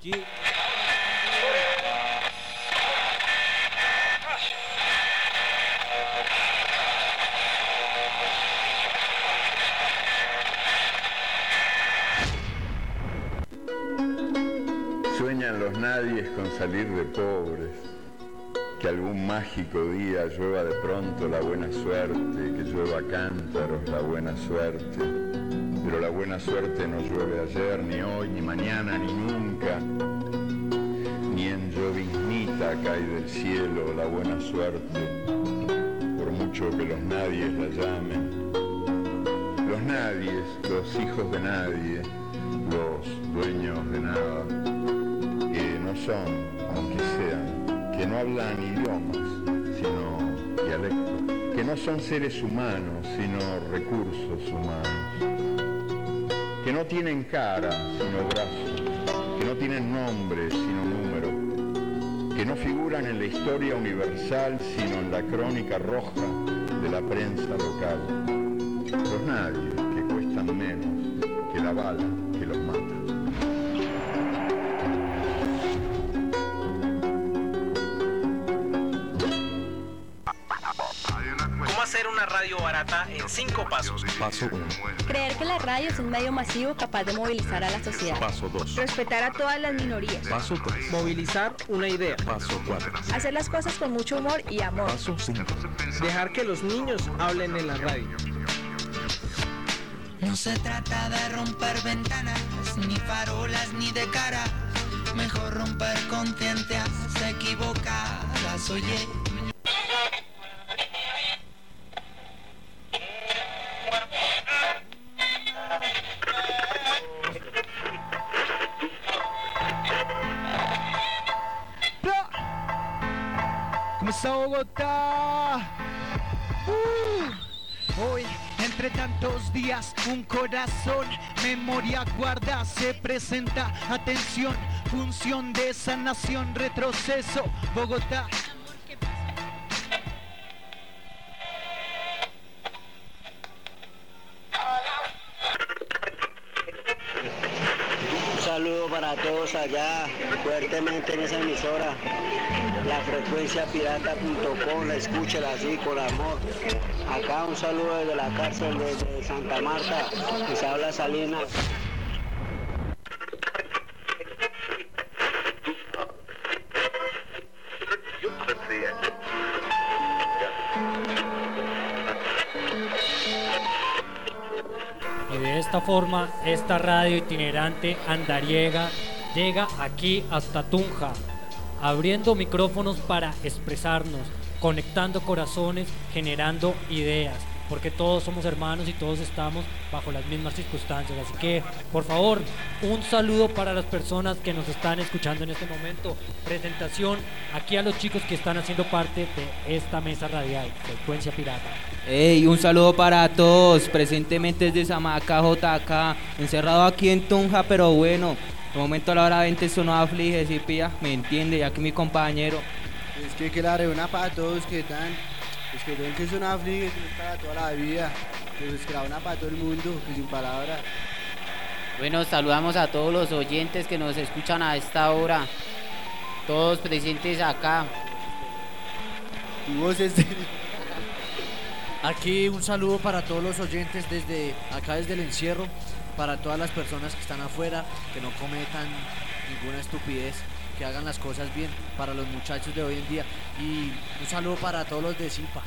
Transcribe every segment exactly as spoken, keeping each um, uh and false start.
aquí. Sueñan los nadies con salir de pobres, que algún mágico día llueva de pronto la buena suerte, que llueva cántaros la buena suerte. Pero la buena suerte no llueve ayer, ni hoy, ni mañana, ni nunca. Ni en lloviznita cae del cielo la buena suerte, por mucho que los nadies la llamen. Los nadies, los hijos de nadie, los dueños de nada, que no son, aunque sean, que no hablan idiomas, sino dialectos, que no son seres humanos, sino recursos humanos, que no tienen cara, sino brazos, que no tienen nombre, sino número, que no figuran en la historia universal, sino en la crónica roja de la prensa local. Los nadies, que cuestan menos que la bala que los mata. ¿Cómo hacer una radio barata en cinco pasos? Paso uno. Creer que la radio es un medio masivo capaz de movilizar a la sociedad. Paso dos. Respetar a todas las minorías. Paso tres. Movilizar una idea. Paso cuatro. Hacer las cosas con mucho humor y amor. Paso cinco. Dejar que los niños hablen en la radio. No se trata de romper ventanas, ni farolas, ni de cara. Mejor romper conciencias equivocadas, oye. ¿Cómo está Bogotá? Uh, hoy, entre tantos días, un corazón, memoria guarda, se presenta, atención, función de sanación, retroceso, Bogotá. Un saludo para todos allá, fuertemente en esa emisora, la frecuencia pirata punto com, la escúchela así con amor. Acá un saludo desde la cárcel de Santa Marta, que se habla Salinas. Y de esta forma, esta radio itinerante andariega llega aquí hasta Tunja, abriendo micrófonos para expresarnos, conectando corazones, generando ideas, porque todos somos hermanos y todos estamos bajo las mismas circunstancias. Así que, por favor, un saludo para las personas que nos están escuchando en este momento. Presentación aquí a los chicos que están haciendo parte de esta mesa radial, Frecuencia Pirata. Hey, un saludo para todos, presentemente desde Samaca, J K, encerrado aquí en Tunja, pero bueno, de momento a la hora veinte eso no aflige, si pilla, me entiende, ya que mi compañero. Es que que la reúna para todos, que tan, es que ven que eso no aflige, que es para toda la vida, que es que la una para todo el mundo, que sin palabras. Bueno, saludamos a todos los oyentes que nos escuchan a esta hora, todos presentes acá. Tu voz es de... Aquí un saludo para todos los oyentes desde acá, desde el encierro, para todas las personas que están afuera, que no cometan ninguna estupidez, que hagan las cosas bien, para los muchachos de hoy en día. Y un saludo para todos los de Zipa.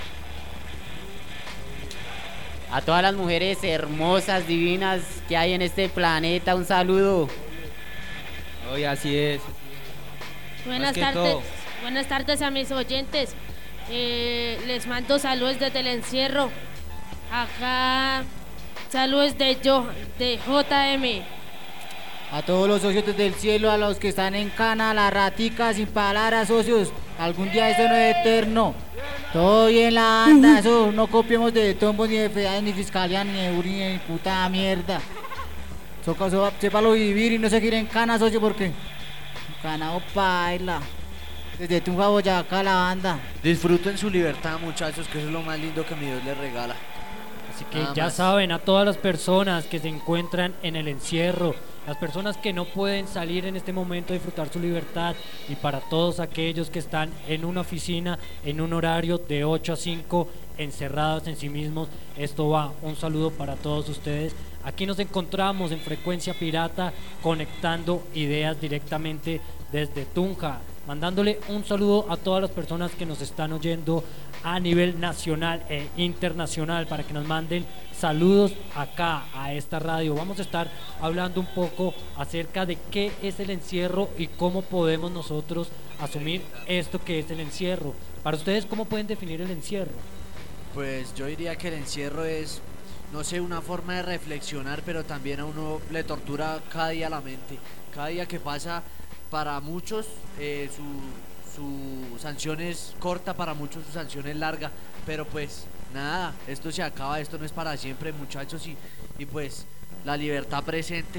A todas las mujeres hermosas, divinas que hay en este planeta, un saludo. Hoy así es. Buenas tardes, todo. buenas tardes a mis oyentes. Eh, les mando saludos desde el encierro. Acá saludos de yo, de J M. A todos los socios desde el cielo, a los que están en cana, la ratica, sin palabras, socios. Algún día eso no es eterno. Todo bien la anda, eso no copiemos de tombos, ni de fedades, ni fiscalía, ni de uri, ni de puta mierda. Eso, eso, sépalo vivir y no seguir en cana, socio, porque cana o paila. Desde Tunja, Boyacá, la banda. Disfruten su libertad, muchachos, que eso es lo más lindo que mi Dios les regala. Así que Nada ya más. saben, a todas las personas que se encuentran en el encierro, las personas que no pueden salir en este momento a disfrutar su libertad, y para todos aquellos que están en una oficina en un horario de ocho a cinco encerrados en sí mismos, esto va, un saludo para todos ustedes. Aquí nos encontramos en Frecuencia Pirata, conectando ideas directamente desde Tunja, mandándole un saludo a todas las personas que nos están oyendo a nivel nacional e internacional, para que nos manden saludos acá a esta radio. Vamos a estar hablando un poco acerca de qué es el encierro y cómo podemos nosotros asumir esto que es el encierro. Para ustedes, ¿cómo pueden definir el encierro? Pues yo diría que el encierro es, no sé, una forma de reflexionar, pero también a uno le tortura cada día la mente. Cada día que pasa, para muchos eh, su, su sanción es corta, para muchos su sanción es larga, pero pues nada, esto se acaba, esto no es para siempre, muchachos, y, y pues la libertad presente.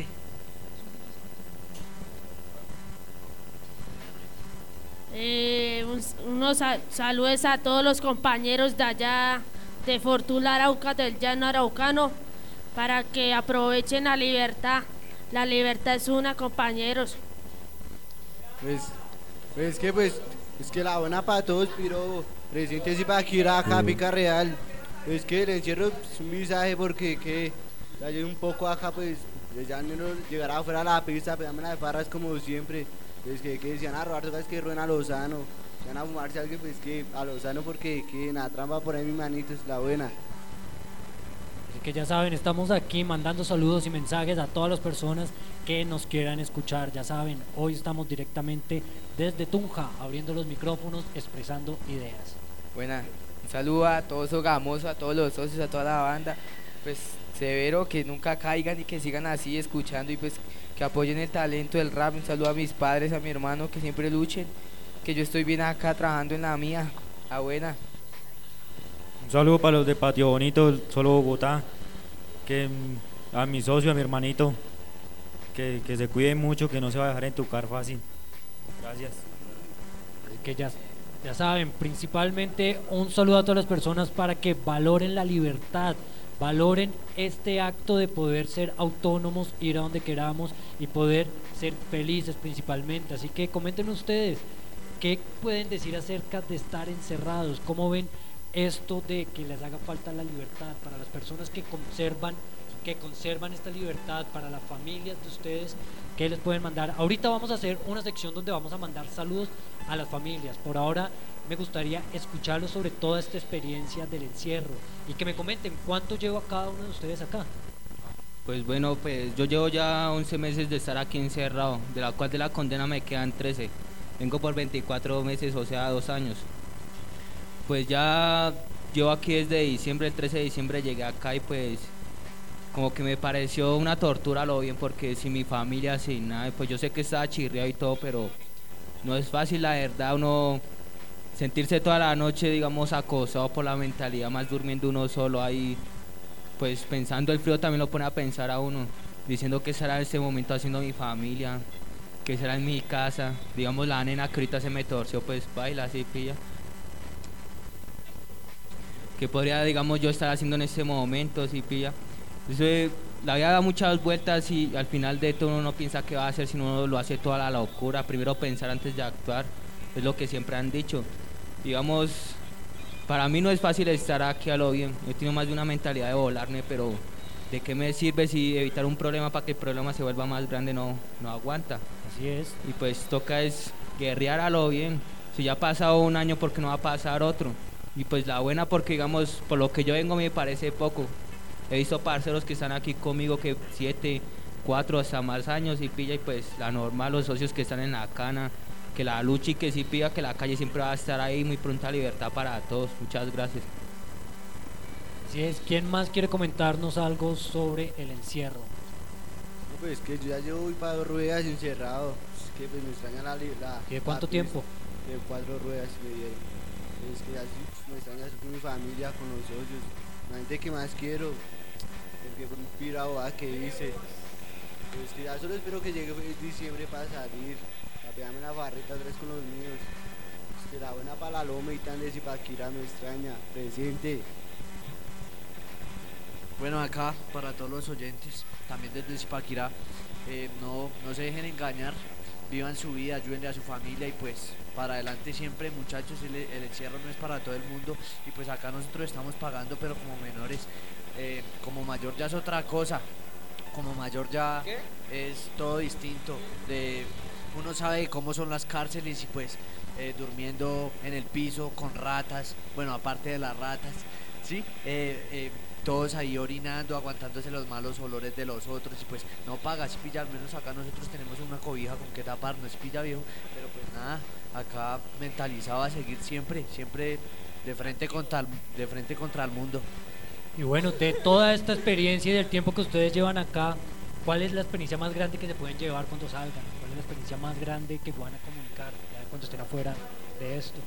Eh, un- unos sa- saludos a todos los compañeros de allá de Fortuna Arauca, del llano araucano, para que aprovechen la libertad. La libertad es una, compañeros. Pues, pues que pues, es que la buena para todos, pero presente y para aquí acá, pica real. Es que el encierro es un mensaje porque que ya yo un poco acá, pues, ya no llegará afuera a la pista, pegarme las farras como siempre. Pues que, que se van a robar, todas que rueden a Lozano, se van a fumarse alguien, pues que a Lozano, porque que en la trampa por ahí mi manito es la buena. Así que ya saben, estamos aquí mandando saludos y mensajes a todas las personas que nos quieran escuchar. Ya saben, hoy estamos directamente desde Tunja, abriendo los micrófonos, expresando ideas. Buena, un saludo a todos los gamosos, a todos los socios, a toda la banda. Pues severo, que nunca caigan y que sigan así escuchando, y pues que apoyen el talento del rap. Un saludo a mis padres, a mi hermano, que siempre luchen, que yo estoy bien acá trabajando en la mía. A buena. Un saludo para los de Patio Bonito, solo Bogotá, que mm, a mi socio, a mi hermanito, que, que se cuiden mucho, que no se va a dejar entucar fácil. Gracias. Así que ya, ya saben, principalmente un saludo a todas las personas para que valoren la libertad, valoren este acto de poder ser autónomos, ir a donde queramos y poder ser felices principalmente. Así que comenten ustedes, ¿qué pueden decir acerca de estar encerrados? ¿Cómo ven esto de que les haga falta la libertad para las personas que conservan que conservan esta libertad, para las familias de ustedes? ¿Qué les pueden mandar? Ahorita vamos a hacer una sección donde vamos a mandar saludos a las familias. Por ahora me gustaría escucharlos sobre toda esta experiencia del encierro y que me comenten cuánto lleva cada uno de ustedes acá. Pues bueno, pues yo llevo ya once meses de estar aquí encerrado, de la cual de la condena me quedan trece. Vengo por veinticuatro meses, o sea, dos años. Pues ya llevo aquí desde diciembre, el trece de diciembre llegué acá, y pues como que me pareció una tortura lo bien, porque sin mi familia, sin nada, pues yo sé que estaba chirriado y todo, pero no es fácil, la verdad, uno sentirse toda la noche, digamos, acosado por la mentalidad, más durmiendo uno solo ahí, pues pensando. El frío también lo pone a pensar a uno, diciendo que será en este momento haciendo mi familia, que será en mi casa, digamos, la nena que ahorita se me torció, pues baila así, pilla. Que podría, digamos, yo estar haciendo en este momento, sí, pilla. Eso, eh, la vida da muchas vueltas, y al final de todo uno no piensa qué va a hacer, sino uno lo hace toda la locura. Primero pensar antes de actuar, es lo que siempre han dicho. Digamos, para mí no es fácil estar aquí a lo bien. Yo tengo más de una mentalidad de volarme, pero ¿de qué me sirve si evitar un problema para que el problema se vuelva más grande no, no aguanta? Así es. Y pues toca es guerrear a lo bien. Si ya ha pasado un año, ¿por qué no va a pasar otro? Y pues la buena, porque digamos, por lo que yo vengo me parece poco. He visto parceros que están aquí conmigo que siete, cuatro, hasta más años, y pilla, y pues la normal, los socios que están en la cana, que la lucha, y que sí pilla, que la calle siempre va a estar ahí, muy pronta libertad para todos. Muchas gracias. Así es. ¿Quién más quiere comentarnos algo sobre el encierro? No, pues que yo ya llevo voy para dos ruedas encerrado, es que pues me extraña la libertad. ¿Y de cuánto la tiempo? De cuatro ruedas me dieron. Es que así me extraña estar con mi familia, con los socios, la gente que más quiero, porque por un pirado que hice. Pues que ya solo espero que llegue diciembre para salir, para pegarme una barrita otra vez con los míos. Es que la buena para la loma y tan de Zipaquirá me extraña, presente. Bueno, acá para todos los oyentes, también desde Zipaquirá, eh, no, no se dejen engañar, vivan su vida, ayúdenle a su familia y pues para adelante siempre, muchachos. El, el encierro no es para todo el mundo y pues acá nosotros estamos pagando, pero como menores, eh, como mayor ya es otra cosa, como mayor ya ¿Qué? Es todo distinto, de, uno sabe cómo son las cárceles y pues eh, durmiendo en el piso con ratas, bueno, aparte de las ratas, ¿sí? Eh, eh, todos ahí orinando, aguantándose los malos olores de los otros y pues no paga, si pilla, al menos acá nosotros tenemos una cobija con que tapar, no es pilla viejo, pero pues nada, acá mentalizado a seguir siempre, siempre de frente contra el, de frente contra el mundo. Y bueno, de toda esta experiencia y del tiempo que ustedes llevan acá, ¿cuál es la experiencia más grande que se pueden llevar cuando salgan? ¿Cuál es la experiencia más grande que van a comunicar ya cuando estén afuera de esto?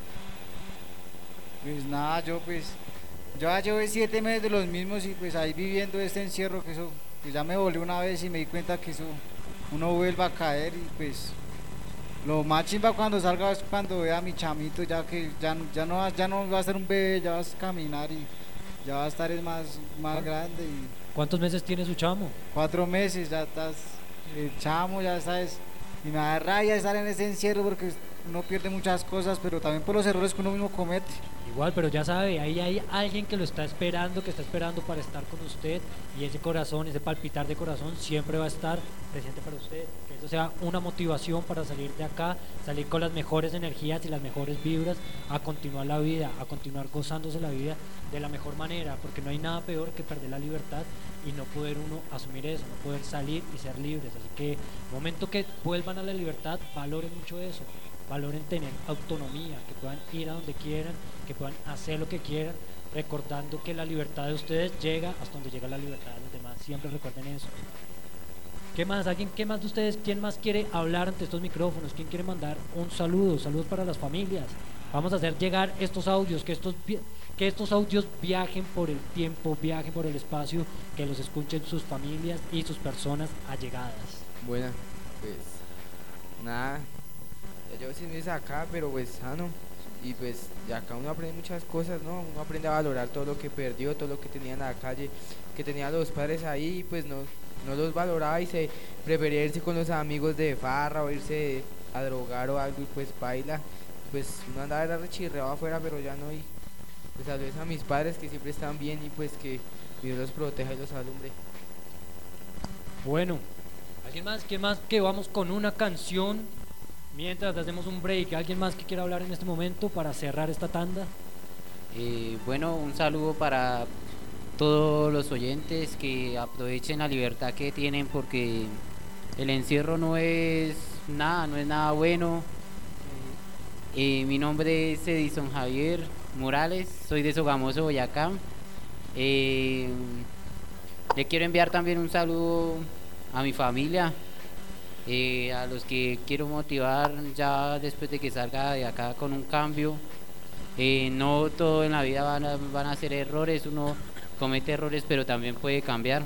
Pues nada, yo pues yo ya llevo siete meses de los mismos y pues ahí viviendo este encierro, que eso, pues ya me volé una vez y me di cuenta que eso uno vuelve a caer y pues lo más chimba cuando salga es cuando vea a mi chamito, ya que ya, ya, no, va- ya no va a ser un bebé, ya va a caminar y ya va a estar es más, más grande. Y ¿Cuántos meses tiene su chamo? cuatro meses, ya estás, el chamo ya sabes, y me da rabia estar en ese encierro porque uno pierde muchas cosas, pero también por los errores que uno mismo comete. Igual, pero ya sabe, ahí hay alguien que lo está esperando, que está esperando para estar con usted y ese corazón, ese palpitar de corazón siempre va a estar presente para usted. Que eso sea una motivación para salir de acá, salir con las mejores energías y las mejores vibras, a continuar la vida, a continuar gozándose la vida de la mejor manera, porque no hay nada peor que perder la libertad y no poder uno asumir eso, no poder salir y ser libres. Así que, momento que vuelvan a la libertad, valoren mucho eso. Valoren tener autonomía, que puedan ir a donde quieran, que puedan hacer lo que quieran, recordando que la libertad de ustedes llega hasta donde llega la libertad de los demás. Siempre recuerden eso. ¿Qué más? ¿Alguien, qué más de ustedes? ¿Quién más quiere hablar ante estos micrófonos? ¿Quién quiere mandar un saludo? Saludos para las familias. Vamos a hacer llegar estos audios, que estos, vi- que estos audios viajen por el tiempo, viajen por el espacio, que los escuchen sus familias y sus personas allegadas. Bueno, pues nada, ya llevo seis meses acá, pero pues sano. Y pues de acá uno aprende muchas cosas, ¿no? Uno aprende a valorar todo lo que perdió, todo lo que tenía en la calle, que tenía los padres ahí, y pues no, no los valoraba y se prefería irse con los amigos de farra o irse a drogar o algo y pues baila. Pues uno andaba de rechirreado afuera, pero ya no. Y pues saludos a mis padres que siempre están bien y pues que Dios los proteja y los alumbre. Bueno, ¿alguien más? ¿Quién más? Que vamos con una canción mientras hacemos un break. ¿Alguien más que quiera hablar en este momento para cerrar esta tanda? Eh, bueno, un saludo para todos los oyentes, que aprovechen la libertad que tienen, porque el encierro no es nada, no es nada bueno. Eh, mi nombre es Edison Javier Morales, soy de Sogamoso, Boyacá. Eh, le quiero enviar también un saludo a mi familia, eh, a los que quiero motivar ya después de que salga de acá con un cambio. Eh, no todo en la vida van a, van a ser errores, uno comete errores, pero también puede cambiar.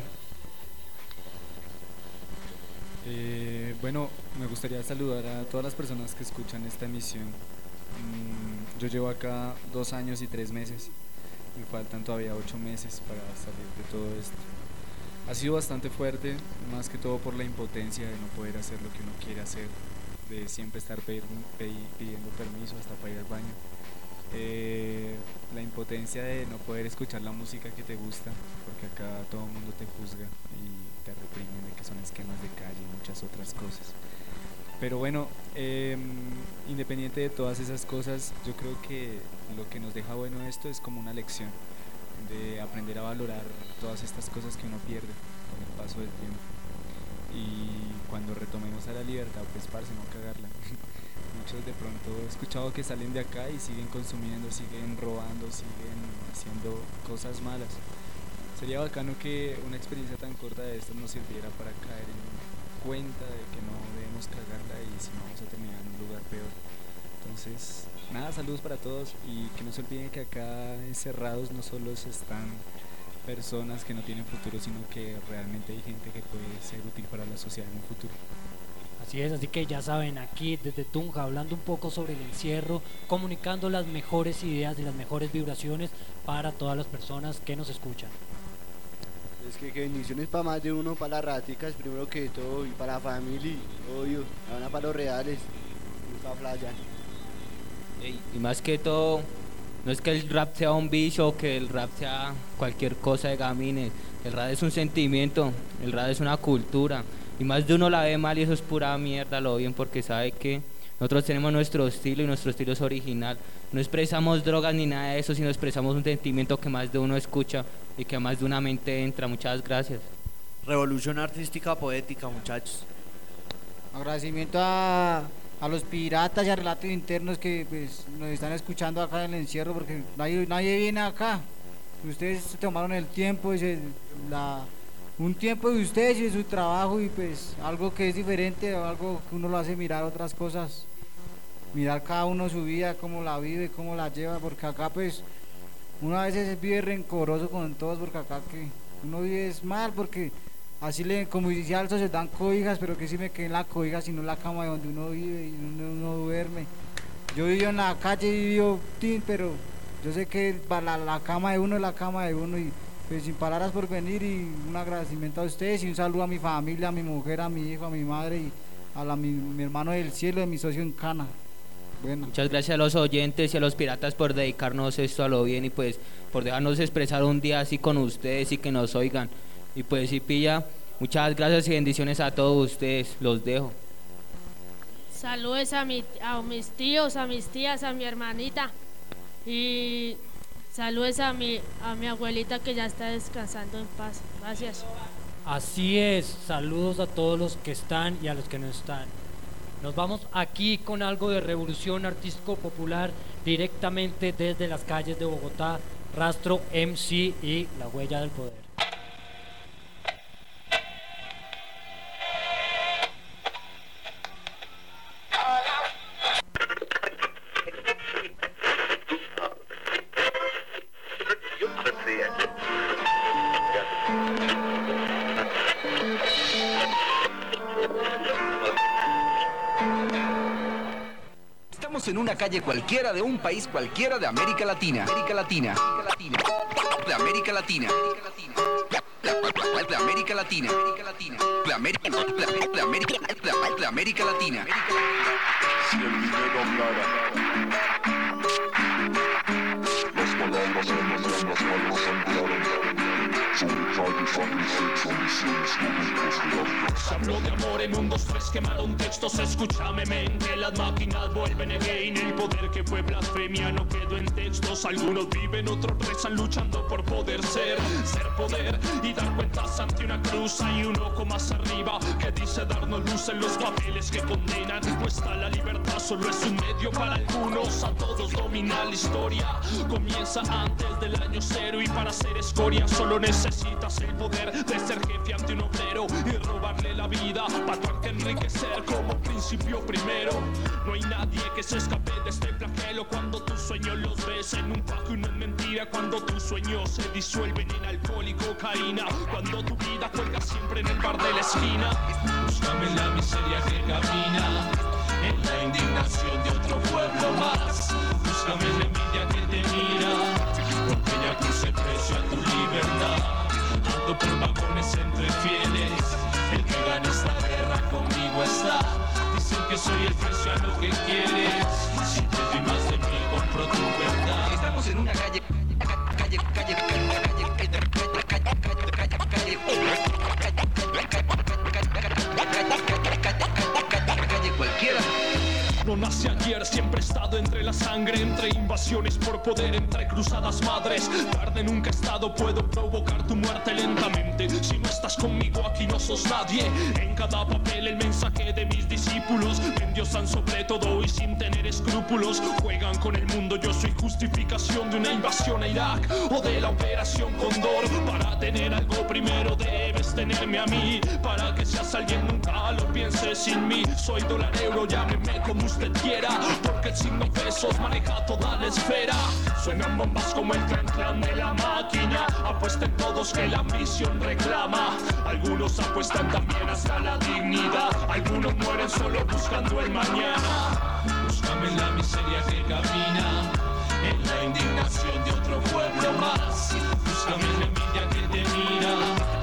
Eh, bueno, me gustaría saludar a todas las personas que escuchan esta emisión. Mm, yo llevo acá dos años y tres meses, me faltan todavía ocho meses para salir de todo esto. Ha sido bastante fuerte, más que todo por la impotencia de no poder hacer lo que uno quiere hacer, de siempre estar pedir- pedi- pidiendo permiso hasta para ir al baño. Eh, la impotencia de no poder escuchar la música que te gusta, porque acá todo el mundo te juzga y te reprimen de que son esquemas de calle y muchas otras cosas. Pero bueno, eh, independiente de todas esas cosas, yo creo que lo que nos deja bueno esto es como una lección de aprender a valorar todas estas cosas que uno pierde con el paso del tiempo. Y cuando retomemos a la libertad, pues parce, no cagarla. Muchos de pronto he escuchado que salen de acá y siguen consumiendo, siguen robando, siguen haciendo cosas malas. Sería bacano que una experiencia tan corta de estas nos sirviera para caer en cuenta de que no debemos cagarla y si no vamos a terminar en un lugar peor. Entonces, nada, saludos para todos y que no se olviden que acá encerrados no solo están personas que no tienen futuro, sino que realmente hay gente que puede ser útil para la sociedad en un futuro. Así es, así que ya saben, aquí desde Tunja, hablando un poco sobre el encierro, comunicando las mejores ideas y las mejores vibraciones para todas las personas que nos escuchan. Es que, que bendiciones para más de uno, para las raticas primero que todo, y para la familia, obvio, van a para los reales, y para playa. Ey, y más que todo, no es que el rap sea un bicho o que el rap sea cualquier cosa de gamines. El rap es un sentimiento, el rap es una cultura. Y más de uno la ve mal y eso es pura mierda, lo bien, porque sabe que nosotros tenemos nuestro estilo y nuestro estilo es original. No expresamos drogas ni nada de eso, sino expresamos un sentimiento que más de uno escucha y que más de una mente entra. Muchas gracias. Revolución artística poética, muchachos. Agradecimiento a, a los piratas y a Relatos Internos que pues, nos están escuchando acá en el encierro, porque nadie, nadie viene acá. Ustedes se tomaron el tiempo y se, la, un tiempo de ustedes y de su trabajo, y pues algo que es diferente, algo que uno lo hace mirar otras cosas, mirar cada uno su vida, cómo la vive, cómo la lleva, porque acá pues uno a veces vive rencoroso con todos, porque acá que uno vive es mal, porque así le, como decía Alzo, se dan cobijas, pero que si me quedé en la cobija, sino en la cama de donde uno vive y donde uno duerme. Yo vivo en la calle y vivo tin, pero yo sé que la, la cama de uno es la cama de uno, y pues sin palabras por venir, y un agradecimiento a ustedes y un saludo a mi familia, a mi mujer, a mi hijo, a mi madre y a la, mi, mi hermano del cielo, a mi socio en Cana. Bueno. Muchas gracias a los oyentes y a los piratas por dedicarnos esto a lo bien y pues por dejarnos expresar un día así con ustedes y que nos oigan. Y pues si pilla, muchas gracias y bendiciones a todos ustedes, los dejo. Saludos a, mi, a mis tíos, a mis tías, a mi hermanita y saludos a mi, a mi abuelita que ya está descansando en paz. Gracias. Así es, saludos a todos los que están y a los que no están. Nos vamos aquí con algo de revolución artístico popular directamente desde las calles de Bogotá, Rastro M C y La Huella del Poder. En una calle cualquiera de un país cualquiera de América Latina, América Latina, de América Latina, de América Latina, de América, de América, de América Latina. Si el dinero hablara, las palabras en las llamas malas sangraron. Hablo de amor en un, dos, tres, quemaron textos, escúchame mente, las máquinas vuelven again, el poder que fue blasfemia no quedó en textos, algunos viven, otros rezan luchando por poder ser, ser poder y dar cuentas ante una cruz, hay un ojo más arriba que dice darnos luz en los papeles que condenan, no está la libertad, solo es un medio para algunos, a todos domina la historia, comienza antes del año cero y para ser escoria solo necesitas el poder de ser jefe ante un obrero y robarle la vida para tu enriquecer como principio primero. No hay nadie que se escape de este flagelo cuando tus sueños los ves en un pajo y no es mentira, cuando tus sueños se disuelven en alcohol y cocaína, cuando tu vida cuelga siempre en el bar de la esquina. Búscame en la miseria que camina, en la indignación de otro pueblo más. Búscame en la envidia que te mira, porque ya crucé el precio a tu libertad. Ando por vagones entre fieles, el que gana esta guerra conmigo está. Dicen que soy el precio a lo que quieres, si te doy más de mí compro tu verdad. Estamos en una calle, calle, calle, calle, calle, calle, calle, calle, calle cualquiera. No nace ayer, siempre he estado entre la sangre, entre invasiones por poder, entre cruzadas madres. Tarde nunca he estado, puedo provocar tu muerte lentamente. Si no estás conmigo aquí no sos nadie. En cada papel el mensaje de mis discípulos me endiosan sobre todo y sin tener escrúpulos. Juegan con el mundo, yo soy justificación de una invasión a Irak o de la operación Condor. Para tener algo primero debes tenerme a mí, para que seas alguien nunca lo pienses sin mí. Soy dólar euro, llámeme como usted quiera, porque el signo pesos maneja toda la esfera. Suenan bombas como el clan clan de la máquina, apuesten todos que la ambición reclama. Algunos apuestan también hasta la dignidad, algunos mueren solo buscando el mañana. Búscame en la miseria que camina, en la indignación de otro pueblo más. Búscame en la envidia que te mira,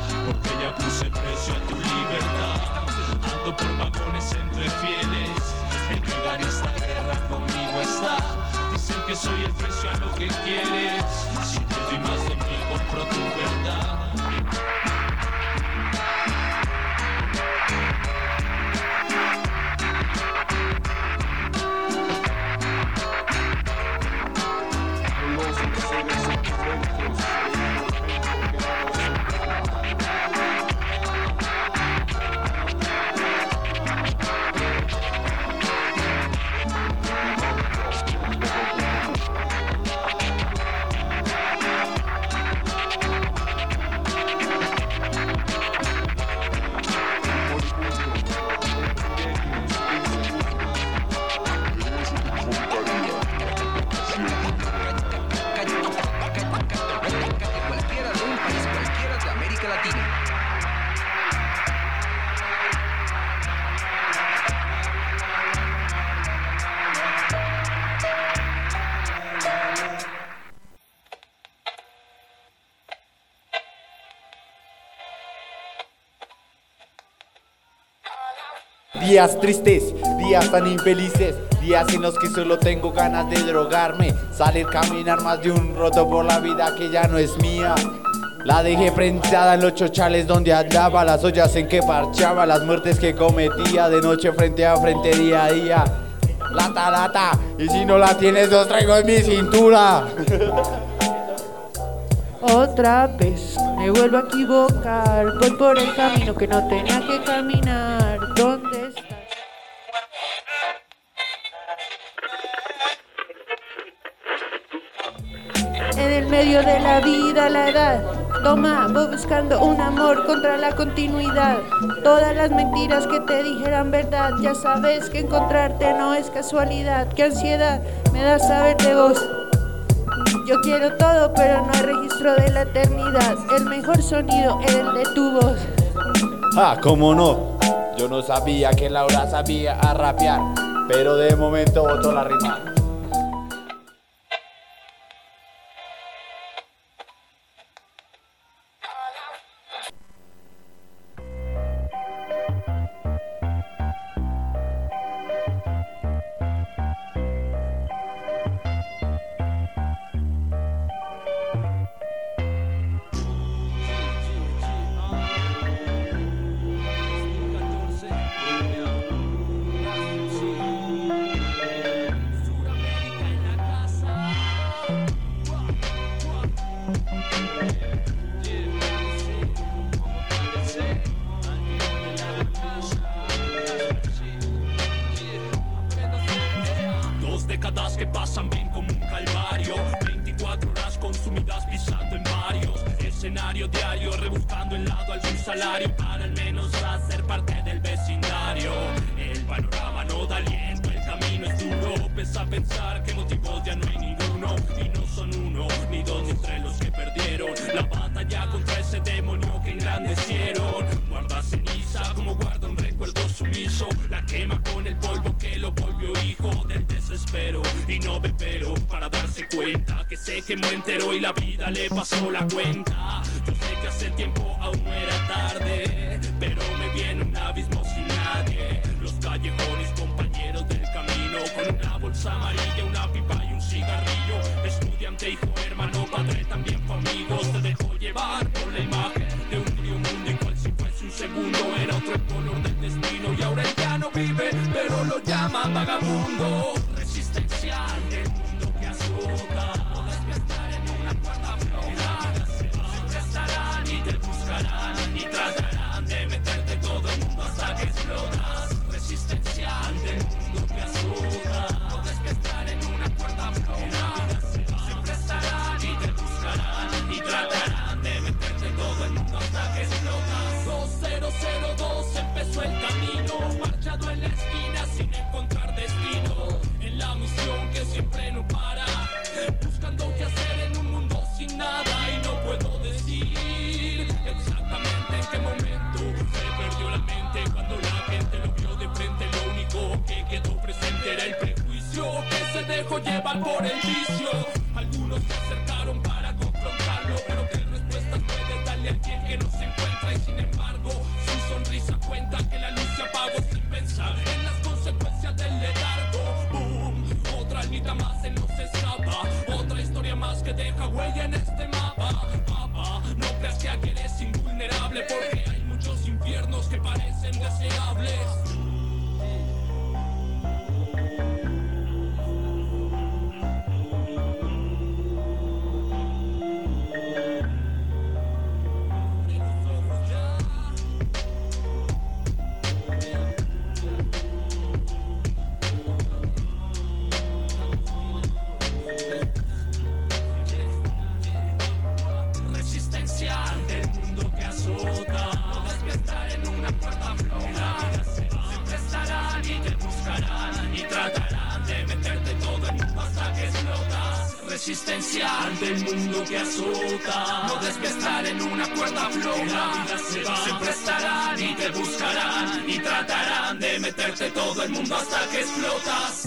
ya puse precio a tu libertad. Ando por vagones entre fieles, el que gana esta guerra conmigo está. Dicen que soy el precio a lo que quieres, si te doy más de mí compro tu verdad. Días tristes, días tan infelices, días en los que solo tengo ganas de drogarme, salir, caminar más de un roto por la vida que ya no es mía. La dejé prensada en los chochales donde hallaba, las ollas en que parchaba, las muertes que cometía de noche frente a frente, día a día. Lata, lata, y si no la tienes los traigo en mi cintura. Otra vez me vuelvo a equivocar, voy por el camino que no tenía que caminar. ¿Dónde estás? En el medio de la vida, la edad toma, voy buscando un amor contra la continuidad. Todas las mentiras que te dijeran verdad, ya sabes que encontrarte no es casualidad. Qué ansiedad me da saber de vos. Yo quiero todo, pero no hay registro de la eternidad. El mejor sonido es el de tu voz. Ah, cómo no. Yo no sabía que Laura sabía a rapear, pero de momento botó la rima. Que pasan bien como un calvario, veinticuatro horas consumidas pisando en varios escenarios diarios, rebuscando en lado algún salario para al menos hacer parte del vecindario. El panorama no da aliento, el camino es duro, pesa pensar que motivos ya no hay ninguno, y no son uno ni dos ni tres los que perdieron la batalla contra ese demonio que engrandecieron. Guarda ceniza como guarda un recuerdo sumiso, la quema con el polvo que lo volvió hijo del desespero. Y no ve pero para darse cuenta que se quemó entero y la vida le pasó la cuenta. Yo sé que hace tiempo aún no era tarde, pero me viene un abismo sin nadie. Los callejones compañeros del camino, con una bolsa amarilla, una pipa y un cigarrillo. Estudiante, hijo, hermano, padre, también fue amigo. Se dejó llevar por la imagen de un frío mundo, y cual si fuese un segundo era otro el color del destino. Y ahora él ya no vive, pero lo llaman vagabundo. Resistencial del mundo que azota, podrás estar en una cuarta flora. Siempre estarán y te buscarán y tratarán de meterte todo el mundo hasta que explotas. Resistencial del mundo que azota, podrás estar en una cuarta flora. Siempre estarán y te buscarán y tratarán de meterte todo el mundo hasta que explotas. Dos cero cero dos empezó el camino, marchado en la esquina sin encontrar destino. La misión que siempre no para, buscando qué hacer en un mundo sin nada. Y no puedo decir exactamente en qué momento se perdió la mente. Cuando la gente lo vio de frente, lo único que quedó presente era el prejuicio que se dejó llevar por el vicio. Algunos se acercaron para confrontarlo, pero qué respuestas puede darle a alguien que no se encuentra. Y sin embargo huella en este mapa. Papá, no creas que aquí eres invulnerable, porque hay muchos infiernos que parecen deseables. Resistencia ante el mundo que azota. No debes estar en una cuerda floja. La vida se va, siempre estarán y te buscarán y tratarán de meterte todo el mundo hasta que explotas.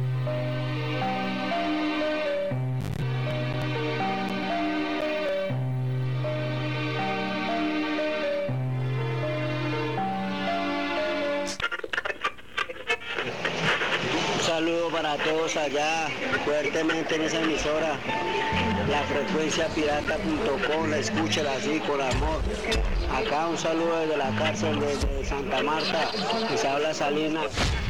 Un saludo para todos allá, fuertemente en esa emisora, la frecuencia pirata punto com, la escúchela así con amor. Acá un saludo desde la cárcel de Santa Marta, que se habla Salina.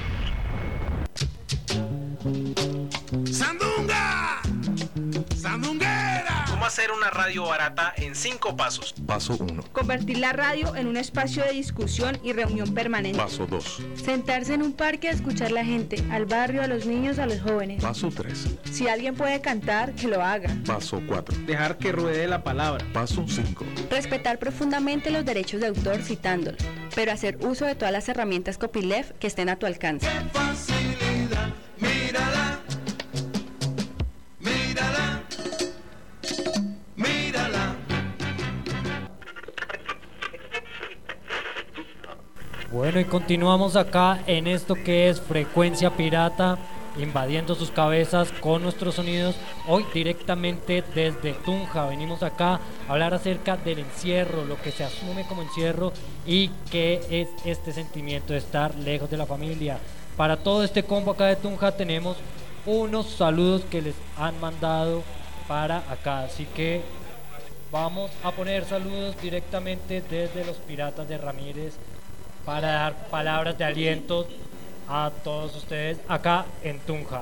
¡Sandunga! ¡Sandunguera! ¿Cómo hacer una radio barata en cinco pasos? Paso uno. Convertir la radio en un espacio de discusión y reunión permanente. Paso dos. Sentarse en un parque a escuchar la gente, al barrio, a los niños, a los jóvenes. Paso tres. Si alguien puede cantar, que lo haga. Paso cuatro. Dejar que ruede la palabra. Paso cinco. Respetar profundamente los derechos de autor citándolos, pero hacer uso de todas las herramientas copyleft que estén a tu alcance. Facilidad, mírala, mírala, mírala. Bueno, y continuamos acá en esto que es Frecuencia Pirata, invadiendo sus cabezas con nuestros sonidos. Hoy directamente desde Tunja venimos acá a hablar acerca del encierro, lo que se asume como encierro y qué es este sentimiento de estar lejos de la familia. Para todo este combo acá de Tunja tenemos unos saludos que les han mandado para acá, así que vamos a poner saludos directamente desde los Piratas de Ramírez para dar palabras de aliento a todos ustedes acá en Tunja.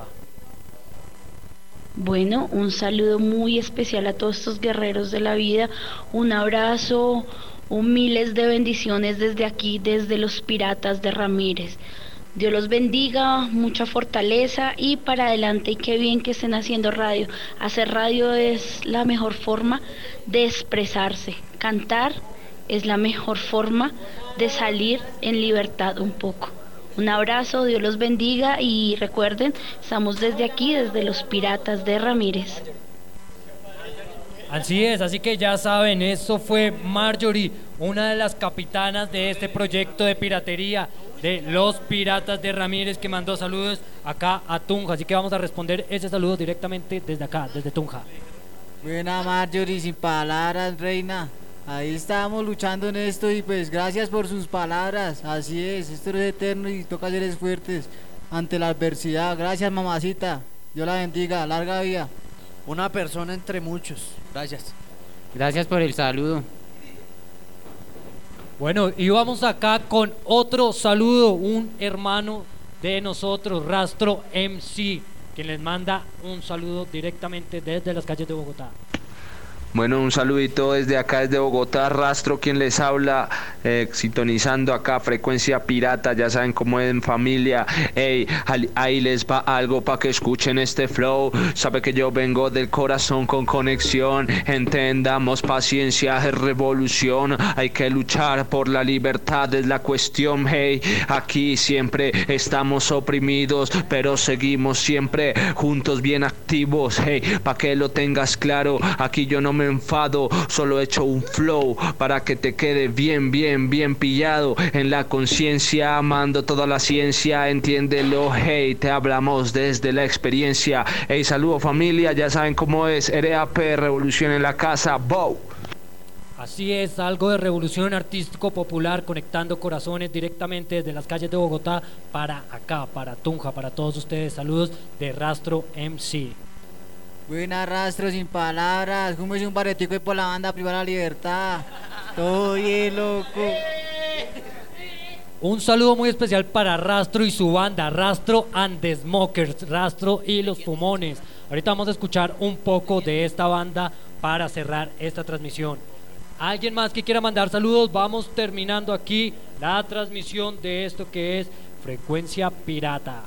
Bueno, un saludo muy especial a todos estos guerreros de la vida, un abrazo, un miles de bendiciones desde aquí, desde los Piratas de Ramírez. Dios los bendiga, mucha fortaleza y para adelante, y qué bien que estén haciendo radio. Hacer radio es la mejor forma de expresarse, cantar es la mejor forma de salir en libertad un poco. Un abrazo, Dios los bendiga y recuerden, estamos desde aquí, desde los Piratas de Ramírez. Así es, así que ya saben, eso fue Marjorie, una de las capitanas de este proyecto de piratería de los Piratas de Ramírez, que mandó saludos acá a Tunja, así que vamos a responder ese saludo directamente desde acá, desde Tunja. Buena Marjorie, sin palabras, reina. Ahí estábamos luchando en esto y pues gracias por sus palabras. Así es, esto es eterno y toca ser fuertes ante la adversidad. Gracias, mamacita. Dios la bendiga, larga vida. Una persona entre muchos. Gracias. Gracias por el saludo. Bueno, y vamos acá con otro saludo, un hermano de nosotros, Rastro M C, quien les manda un saludo directamente desde las calles de Bogotá. Bueno, un saludito desde acá, desde Bogotá, Rastro, quien les habla, eh, sintonizando acá Frecuencia Pirata, ya saben cómo es en familia. Ey, ahí les va algo pa' que escuchen este flow, sabe que yo vengo del corazón con conexión, entendamos, paciencia es revolución, hay que luchar por la libertad, es la cuestión. Hey, aquí siempre estamos oprimidos, pero seguimos siempre juntos, bien activos. Hey, pa' que lo tengas claro, aquí yo no me enfado, solo echo un flow para que te quede bien, bien, bien pillado en la conciencia, amando toda la ciencia, entiéndelo. Hey, te hablamos desde la experiencia. Hey, saludo familia, ya saben cómo es, R A P, revolución en la casa, bow. Así es, algo de revolución artístico popular, conectando corazones directamente desde las calles de Bogotá para acá, para Tunja, para todos ustedes. Saludos de Rastro M C. Buena, Rastro, sin palabras. Como es un baretico y por la banda privada la libertad. Todo bien, loco. Un saludo muy especial para Rastro y su banda, Rastro and the Smokers, Rastro y los Fumones. Ahorita vamos a escuchar un poco de esta banda para cerrar esta transmisión. ¿Alguien más que quiera mandar saludos? Vamos terminando aquí la transmisión de esto que es Frecuencia Pirata.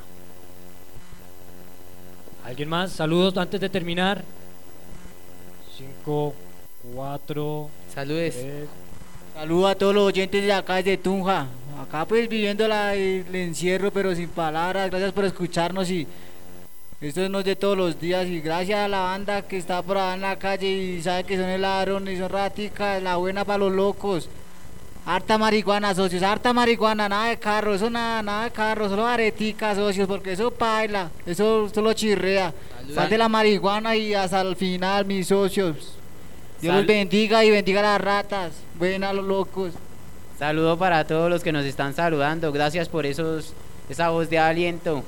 ¿Alguien más? Saludos antes de terminar. Cinco, cuatro. Saludes. Saludos a todos los oyentes de acá desde Tunja. Acá pues viviendo la, el encierro pero sin palabras. Gracias por escucharnos y esto no es de todos los días. Y gracias a la banda que está por allá en la calle y sabe que son el ladrón y son raticas, la buena para los locos. Harta marihuana, socios, harta marihuana, nada de carro, eso nada, nada de carro, solo aretica, socios, porque eso paila, eso solo chirrea. Sal de la marihuana y hasta el final, mis socios. Dios los bendiga y bendiga a las ratas, buenas los locos. Saludo para todos los que nos están saludando, gracias por esos, esa voz de aliento.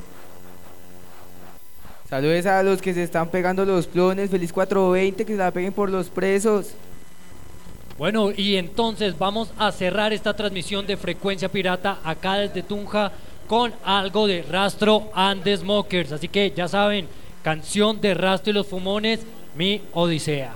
Saludos a los que se están pegando los clones, feliz cuatrocientos veinte, que se la peguen por los presos. Bueno, y entonces vamos a cerrar esta transmisión de Frecuencia Pirata acá desde Tunja con algo de Rastro and the Smokers. Así que ya saben, canción de Rastro y los Fumones, Mi Odisea.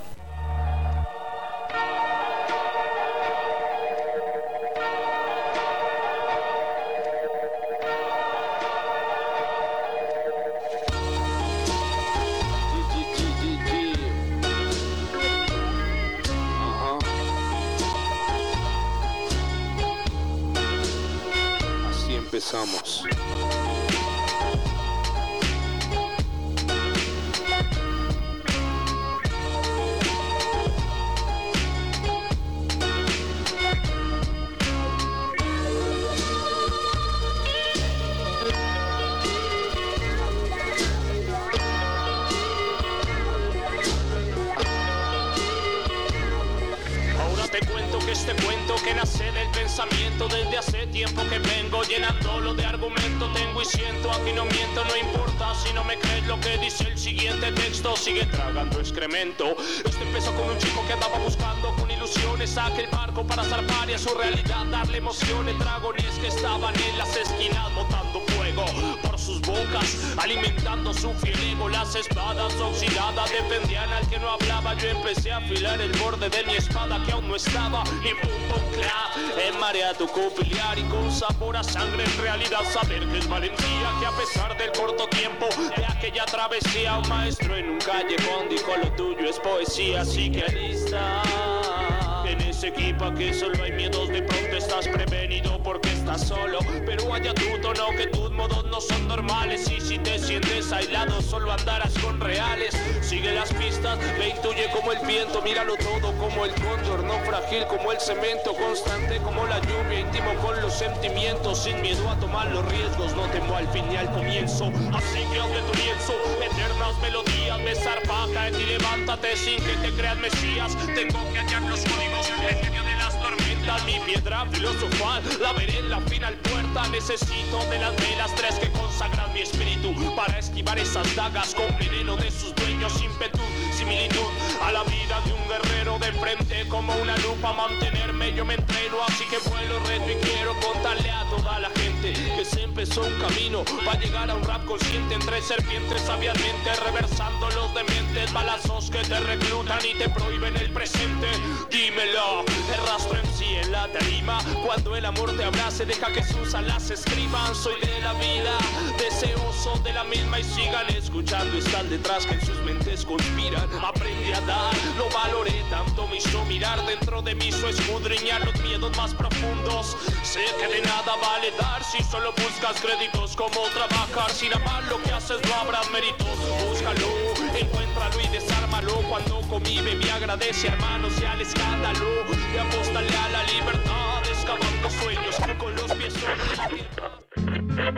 Empezamos. Este cuento que nace del pensamiento desde hace tiempo que vengo llenándolo de argumento, tengo y siento, aquí no miento, no importa si no me crees lo que dice el siguiente texto, sigue tragando excremento. Esto empezó con un chico que andaba buscando con ilusiones aquel barco para zarpar y a su realidad darle emociones, dragones que estaban en las esquinas botando fuego por sus bocas, alimentando su fiel ego, las espadas oxidadas defendían al que no hablaba, yo empecé a afilar el borde de mi espada que aún no estaba. Y pum pum clap, en marea tocó pelear y con sabor a sangre en realidad saber que es valentía, que a pesar del corto tiempo de aquella travesía un maestro en un callejón dijo lo tuyo es poesía, así que alista en ese equipo que solo hay miedos, de pronto estás prevenido porque estás solo, pero haya tu tono que tus modos no son normales y si te sientes aislado solo andarás con reales, sigue las pistas, ve y tuye como el viento, míralo todo como el cóndor, no frágil como el cemento, constante como la lluvia, íntimo con los sentimientos, sin miedo a tomar los riesgos, no temo al fin y al comienzo, así que aunque tu lienzo, eternas melodías me zarpa, caete y levántate sin que te creas mesías, tengo que hallar los códigos en medio de las tormentas, mi piedra filosofal la veré en la final puerta, necesito de las velas tres que consagran mi espíritu para esquivar esas dagas con veneno de sus dueños, ímpetu, similitud a la vida de un guerrero de frente como una lupa, mantenerme yo me entreno, así que vuelo reto y quiero contarle a toda la gente que se empezó un camino para llegar a un rap consciente entre serpientes sabiamente reversando los dementes, balazos que te reclutan y te prohíben el presente, dímelo, el rastro en sí en la tarima, cuando el amor te abrace deja que sus alas escriban, soy de la vida, deseoso de la misma y sigan escuchando, están detrás que en sus mentes conspiran, aprendí a dar, lo valoré tanto, me hizo mirar dentro de mí, hizo escudriñar los miedos más profundos, sé que de nada vale dar si solo buscas créditos, como trabajar sin amar lo que haces no habrá méritos, búscalo, encuéntralo y desármalo, cuando comí bebí agradece hermano, sea el escándalo, y apóstale a la libertad, excavando sueños con los pies sobre la tierra.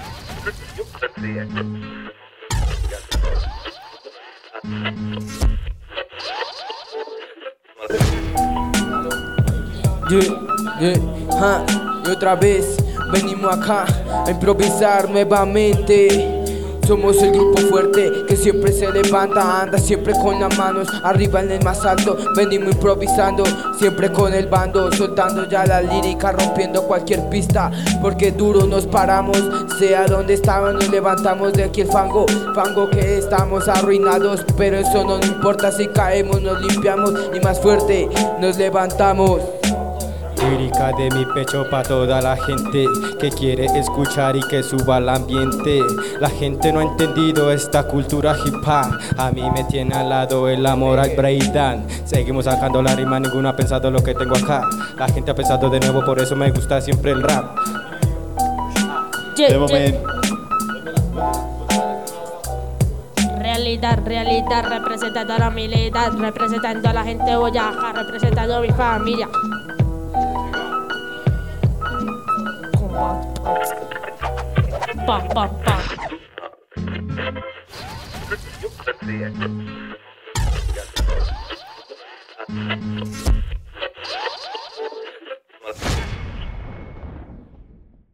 Yeah, yeah, ja, y otra vez venimos acá a improvisar nuevamente. Somos el grupo fuerte que siempre se levanta, anda siempre con las manos arriba en el más alto. Venimos improvisando, siempre con el bando, soltando ya la lírica, rompiendo cualquier pista, porque duro nos paramos, sea donde estábamos, nos levantamos de aquí el fango, fango que estamos arruinados, pero eso no nos importa, si caemos nos limpiamos y más fuerte nos levantamos. Lírica de mi pecho pa' toda la gente que quiere escuchar y que suba el ambiente. La gente no ha entendido esta cultura hip hop. A mí me tiene al lado el amor al breakdance. Seguimos sacando la rima, ninguno ha pensado lo que tengo acá. La gente ha pensado de nuevo, por eso me gusta siempre el rap. De momento. Realidad, realidad, representando a la milidad, representando a la gente de Boyacá, representando a mi familia. Pa, pa, pa.